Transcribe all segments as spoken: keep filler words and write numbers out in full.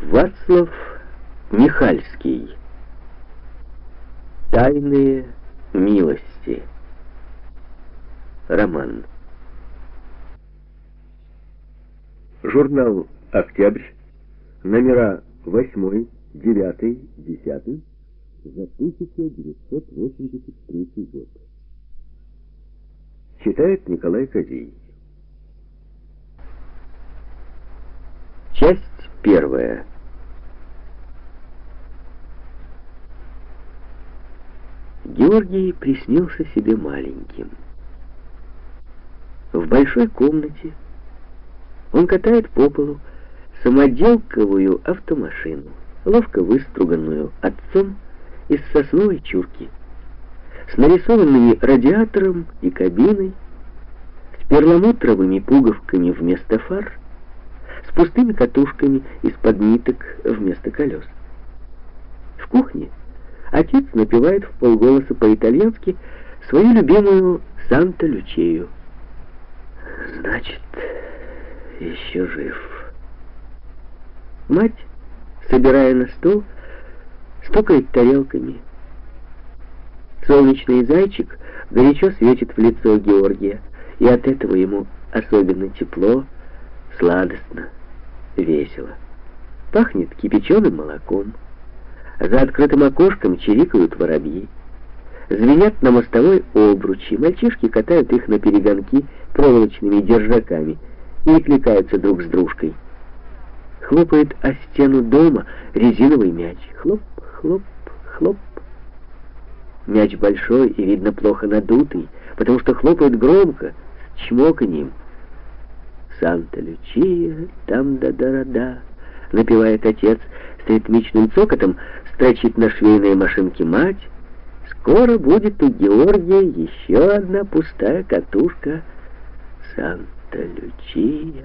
Вацлав Михальский. Тайные милости. Роман. Журнал «Октябрь», номера восьмой, девятый, десятый за тысяча девятьсот восемьдесят третий год. Читает Николай Козей. Часть первая. Георгий приснился себе маленьким. В большой комнате он катает по полу самоделковую автомашину, ловко выструганную отцом из сосновой чурки, с нарисованными радиатором и кабиной, с перламутровыми пуговками вместо фар, с пустыми катушками из-под ниток вместо колес. В кухне отец напевает вполголоса по-итальянски свою любимую «Санта Лючию». Значит, еще жив. Мать, собирая на стол, стукает тарелками. Солнечный зайчик горячо светит в лицо Георгия, и от этого ему особенно тепло, сладостно, весело. Пахнет кипяченым молоком. За открытым окошком чирикают воробьи. Звенят на мостовой обручи. Мальчишки катают их на перегонки проволочными держаками и кликаются друг с дружкой. Хлопает о стену дома резиновый мяч. Хлоп, хлоп, хлоп. Мяч большой и, видно, плохо надутый, потому что хлопает громко, с чмоканьем. «Санта Лючия, там да-да-да-да», напевает отец, с ритмичным цокотом строчит на швейной машинке мать. Скоро будет у Георгия еще одна пустая катушка «Санта Лючия».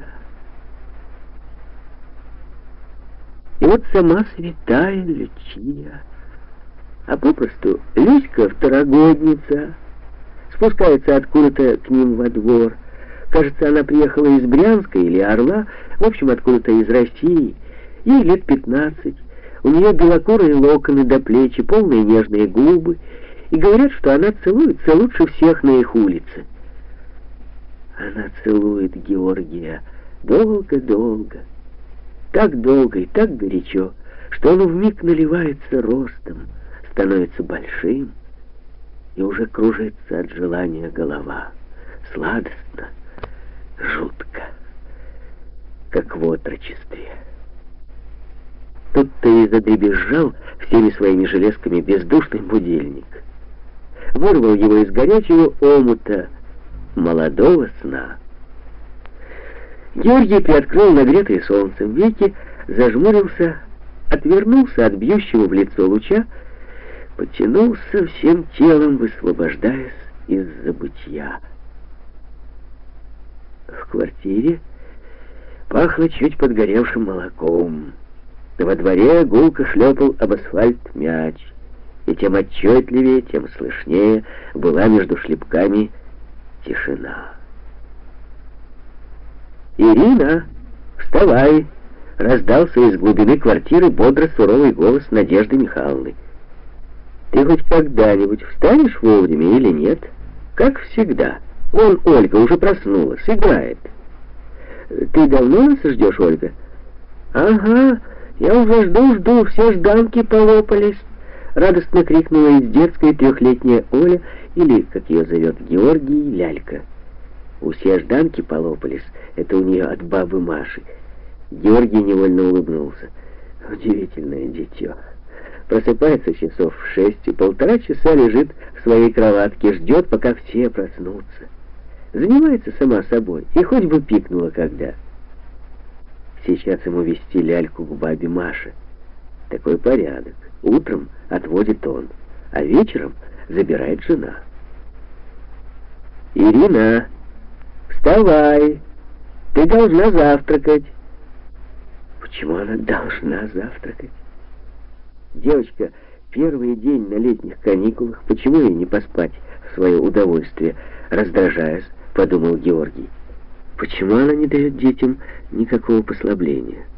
И вот сама святая Лючия, а попросту Люська-второгодница, спускается откуда-то к ним во двор. Кажется, она приехала из Брянска или Орла, в общем, откуда-то из России. Ей лет пятнадцать. У нее белокурые локоны до плечи, полные нежные губы, и говорят, что она целуется лучше всех на их улице. Она целует Георгия долго-долго, так долго и так горячо, что он вмиг наливается ростом, становится большим, и уже кружится от желания голова, сладостно, жутко, как в отрочестве. Тут-то и задребезжал всеми своими железками бездушный будильник. Вырвал его из горячего омута молодого сна. Георгий приоткрыл нагретые солнцем веки, зажмурился, отвернулся от бьющего в лицо луча, потянулся всем телом, высвобождаясь из забытья. В квартире пахло чуть подгоревшим молоком. Во дворе гулко шлепал об асфальт мяч, и тем отчетливее, тем слышнее была между шлепками тишина. «Ирина, вставай!» — раздался из глубины квартиры бодро суровый голос Надежды Михайловны. «Ты хоть когда-нибудь встанешь вовремя или нет? Как всегда. Вон Ольга уже проснулась, играет. Ты давно нас ждешь, Ольга?» «Ага, я уже жду-жду, все жданки полопались!» — радостно крикнула из детской трехлетняя Оля, или, как ее зовет Георгий, Лялька. «Все жданки полопались» — это у нее от бабы Маши. Георгий невольно улыбнулся. Удивительное дитё. Просыпается часов в шесть и полтора часа лежит в своей кроватке, ждет, пока все проснутся. Занимается сама собой, и хоть бы пикнула когда. Сейчас ему вести Ляльку к бабе Маше. Такой порядок. Утром отводит он, а вечером забирает жена. «Ирина, вставай! Ты должна завтракать!» Почему она должна завтракать? Девочка, первый день на летних каникулах, почему ей не поспать в свое удовольствие, раздражаясь, подумал Георгий. Почему она не дает детям никакого послабления?